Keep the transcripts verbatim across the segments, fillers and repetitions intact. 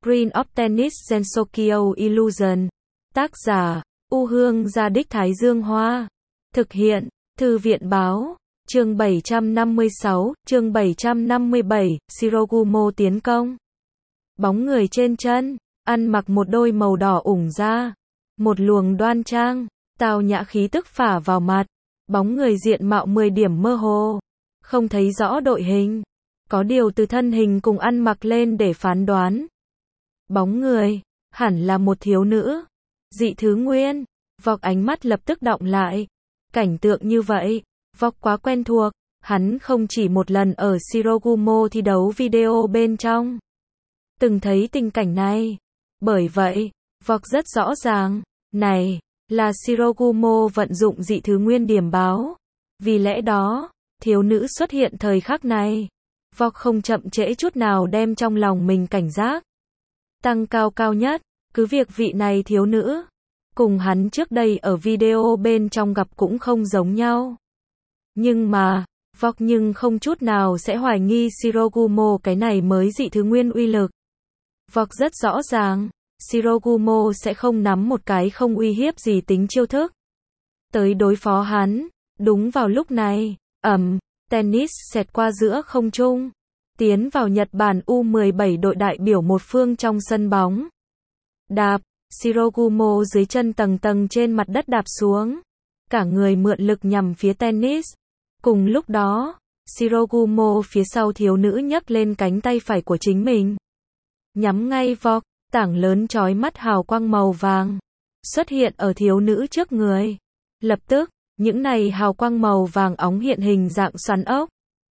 Screen of Tennis Gensokyo Illusion. Tác giả, U Hương Gia Đích Thái Dương Hoa. Thực hiện, Thư viện Báo. Chương bảy trăm năm mươi sáu, chương bảy trăm năm mươi bảy, Shirogumo tiến công. Bóng người trên chân, ăn mặc một đôi màu đỏ ủng da. Một luồng đoan trang, tao nhã khí tức phả vào mặt. Bóng người diện mạo mười điểm mơ hồ. Không thấy rõ đội hình. Có điều từ thân hình cùng ăn mặc lên để phán đoán. Bóng người, hẳn là một thiếu nữ. Dị thứ nguyên. Vọc ánh mắt lập tức đọng lại. Cảnh tượng như vậy, Vọc quá quen thuộc. Hắn không chỉ một lần ở Shirogumo thi đấu video bên trong. Từng thấy tình cảnh này. Bởi vậy, Vọc rất rõ ràng. Này, là Shirogumo vận dụng dị thứ nguyên điểm báo. Vì lẽ đó, thiếu nữ xuất hiện thời khắc này. Vọc không chậm trễ chút nào đem trong lòng mình cảnh giác. Tăng cao cao nhất, cứ việc vị này thiếu nữ. Cùng hắn trước đây ở video bên trong gặp cũng không giống nhau. Nhưng mà, Vọc nhưng không chút nào sẽ hoài nghi Shirogumo cái này mới dị thứ nguyên uy lực. Vọc rất rõ ràng, Shirogumo sẽ không nắm một cái không uy hiếp gì tính chiêu thức. Tới đối phó hắn, đúng vào lúc này, ầm, tennis xẹt qua giữa không trung. Tiến vào Nhật Bản U mười bảy đội đại biểu một phương trong sân bóng. Đạp, Shirogumo dưới chân tầng tầng trên mặt đất đạp xuống. Cả người mượn lực nhằm phía tennis. Cùng lúc đó, Shirogumo phía sau thiếu nữ nhấc lên cánh tay phải của chính mình. Nhắm ngay Vọc, tảng lớn chói mắt hào quang màu vàng. Xuất hiện ở thiếu nữ trước người. Lập tức, những này hào quang màu vàng óng hiện hình dạng xoắn ốc.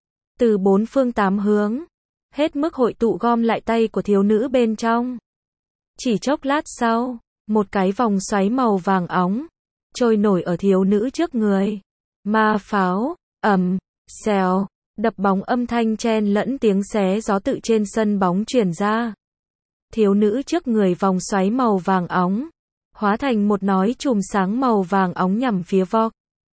Từ bốn phương tám hướng, hết mức hội tụ gom lại tay của thiếu nữ bên trong. Chỉ chốc lát sau, một cái vòng xoáy màu vàng óng, trôi nổi ở thiếu nữ trước người. Ma pháo, ầm, xèo, đập bóng âm thanh chen lẫn tiếng xé gió tự trên sân bóng truyền ra. Thiếu nữ trước người vòng xoáy màu vàng óng, hóa thành một nói chùm sáng màu vàng óng nhằm phía Vọc.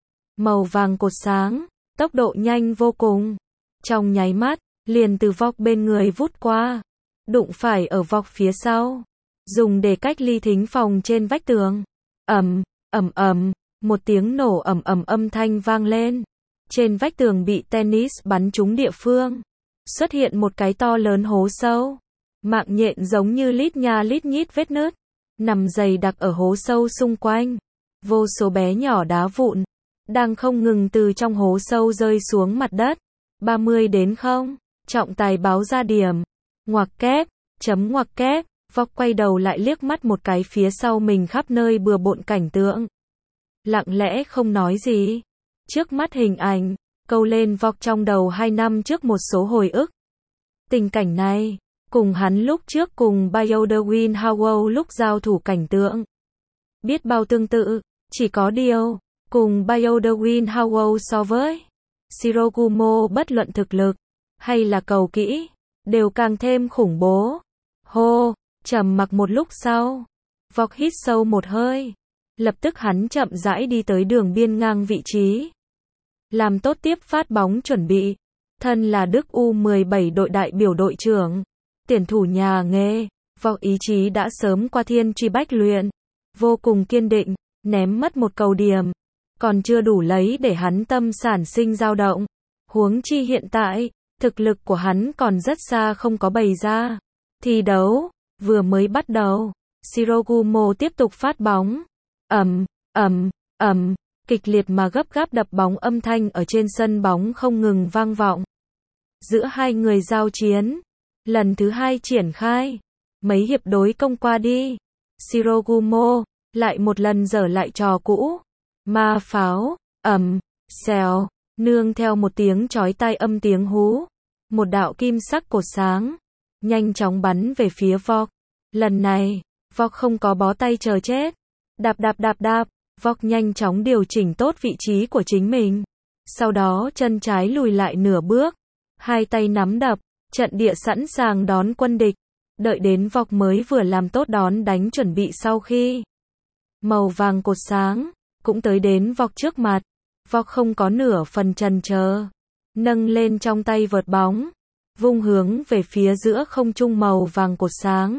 Màu vàng cột sáng, tốc độ nhanh vô cùng. Trong nháy mắt, liền từ Vọc bên người vút qua, đụng phải ở Vọc phía sau, dùng để cách ly thính phòng trên vách tường. Ầm, ầm ầm, một tiếng nổ ầm ầm âm thanh vang lên. Trên vách tường bị tennis bắn trúng địa phương, xuất hiện một cái to lớn hố sâu. Mạng nhện giống như lít nha lít nhít vết nứt, nằm dày đặc ở hố sâu xung quanh. Vô số bé nhỏ đá vụn đang không ngừng từ trong hố sâu rơi xuống mặt đất. ba mươi đến không, trọng tài báo ra điểm. Ngoặc kép, chấm ngoặc kép. Vọc quay đầu lại liếc mắt một cái phía sau mình khắp nơi bừa bộn cảnh tượng. Lặng lẽ không nói gì. Trước mắt hình ảnh, câu lên Vọc trong đầu hai năm trước một số hồi ức. Tình cảnh này, cùng hắn lúc trước cùng Bayodewin Howell lúc giao thủ cảnh tượng. Biết bao tương tự, chỉ có điều, cùng Bayodewin Howell so với Shirogumo bất luận thực lực, hay là cầu kỹ, đều càng thêm khủng bố. Hô, trầm mặc một lúc sau, Vọc hít sâu một hơi. Lập tức hắn chậm rãi đi tới đường biên ngang vị trí. Làm tốt tiếp phát bóng chuẩn bị. Thân là Đức U mười bảy đội đại biểu đội trưởng. Tuyển thủ nhà nghề, Vọc ý chí đã sớm qua thiên truy bách luyện. Vô cùng kiên định, ném mất một cầu điểm. Còn chưa đủ lấy để hắn tâm sản sinh dao động. Huống chi hiện tại, thực lực của hắn còn rất xa không có bày ra. Thi đấu, vừa mới bắt đầu. Shirogumo tiếp tục phát bóng. Ầm, ầm, ầm, kịch liệt mà gấp gáp đập bóng âm thanh ở trên sân bóng không ngừng vang vọng. Giữa hai người giao chiến, lần thứ hai triển khai. Mấy hiệp đối công qua đi. Shirogumo, lại một lần dở lại trò cũ. Ma pháo, ầm, xèo, nương theo một tiếng chói tai âm tiếng hú. Một đạo kim sắc cột sáng, nhanh chóng bắn về phía Vọc. Lần này, Vọc không có bó tay chờ chết. Đạp đạp đạp đạp, Vọc nhanh chóng điều chỉnh tốt vị trí của chính mình. Sau đó chân trái lùi lại nửa bước. Hai tay nắm đập, trận địa sẵn sàng đón quân địch. Đợi đến Vọc mới vừa làm tốt đón đánh chuẩn bị sau khi. Màu vàng cột sáng, cũng tới đến Vọc trước mặt. Vọc không có nửa phần chần chờ. Nâng lên trong tay vợt bóng. Vung hướng về phía giữa không trung màu vàng cột sáng.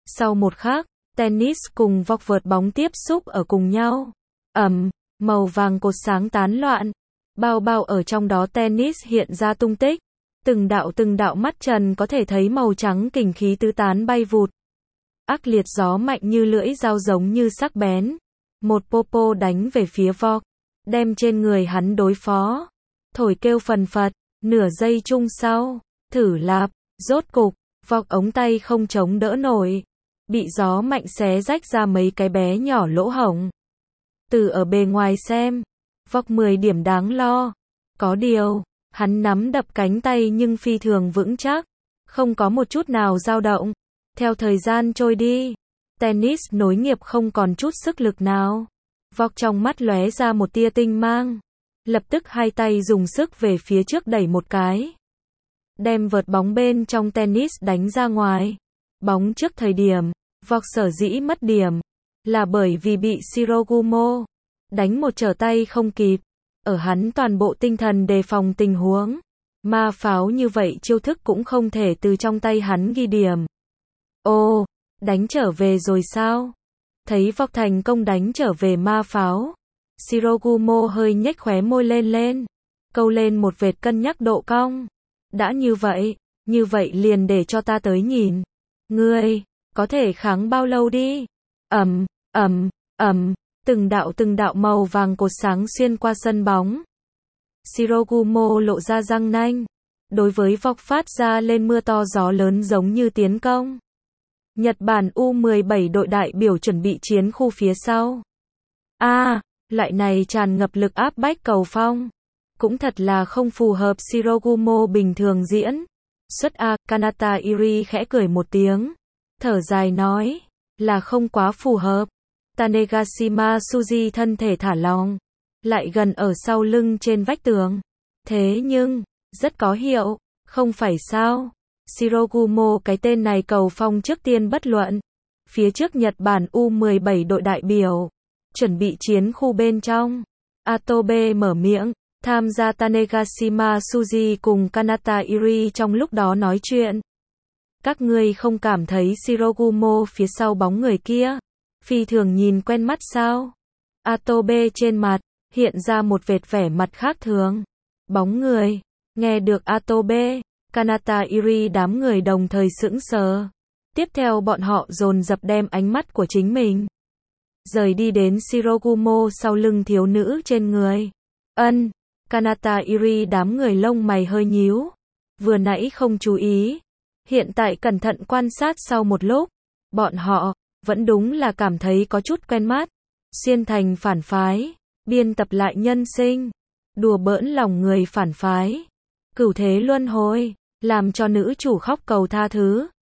Sau một khắc, tennis cùng vọc vợt bóng tiếp xúc ở cùng nhau. Ầm, màu vàng cột sáng tán loạn. Bao bao ở trong đó tennis hiện ra tung tích. Từng đạo từng đạo mắt trần có thể thấy màu trắng kình khí tứ tán bay vụt. Ác liệt gió mạnh như lưỡi dao giống như sắc bén. Một popo đánh về phía vọc, đem trên người hắn đối phó. Thổi kêu phần phật, nửa giây chung sau, thử lạp, rốt cục, vọc ống tay không chống đỡ nổi. Bị gió mạnh xé rách ra mấy cái bé nhỏ lỗ hổng. Từ ở bề ngoài xem, vọc mười điểm đáng lo. Có điều, hắn nắm đập cánh tay nhưng phi thường vững chắc, không có một chút nào dao động. Theo thời gian trôi đi, tennis nối nghiệp không còn chút sức lực nào. Vọc trong mắt lóe ra một tia tinh mang. Lập tức hai tay dùng sức về phía trước đẩy một cái. Đem vợt bóng bên trong tennis đánh ra ngoài. Bóng trước thời điểm, vọc sở dĩ mất điểm, là bởi vì bị Shirogumo đánh một trở tay không kịp. Ở hắn toàn bộ tinh thần đề phòng tình huống. Ma pháo như vậy chiêu thức cũng không thể từ trong tay hắn ghi điểm. Ô, đánh trở về rồi sao? Thấy vọc thành công đánh trở về ma pháo. Shirogumo hơi nhếch khóe môi lên lên. Câu lên một vệt cân nhắc độ cong. Đã như vậy, như vậy liền để cho ta tới nhìn. Ngươi, có thể kháng bao lâu đi? Ầm, ầm, ầm, từng đạo từng đạo màu vàng cột sáng xuyên qua sân bóng. Shirogumo lộ ra răng nanh. Đối với vọc phát ra lên mưa to gió lớn giống như tiến công. Nhật Bản U mười bảy đội đại biểu chuẩn bị chiến khu phía sau. A, à, loại này tràn ngập lực áp bách cầu phong. Cũng thật là không phù hợp Shirogumo bình thường diễn. Xuất A, Kanata Iri khẽ cười một tiếng. Thở dài nói, là không quá phù hợp. Tanegashima Suji thân thể thả lỏng, lại gần ở sau lưng trên vách tường. Thế nhưng, rất có hiệu, không phải sao? Shirogumo cái tên này cầu phong trước tiên bất luận. Phía trước Nhật Bản U mười bảy đội đại biểu, chuẩn bị chiến khu bên trong. Atobe mở miệng, tham gia Tanegashima Suji cùng Kanata Iri trong lúc đó nói chuyện. Các ngươi không cảm thấy Shirogumo phía sau bóng người kia phi thường nhìn quen mắt sao? Atobe trên mặt hiện ra một vệt vẻ mặt khác thường. Bóng người, nghe được Atobe, Kanata Iri đám người đồng thời sững sờ. Tiếp theo bọn họ dồn dập đem ánh mắt của chính mình rời đi đến Shirogumo sau lưng thiếu nữ trên người. Ân, Kanata Iri đám người lông mày hơi nhíu. Vừa nãy không chú ý, hiện tại cẩn thận quan sát sau một lúc, bọn họ vẫn đúng là cảm thấy có chút quen mắt. Xuyên thành phản phái, biên tập lại nhân sinh, đùa bỡn lòng người phản phái, cửu thế luân hồi, làm cho nữ chủ khóc cầu tha thứ.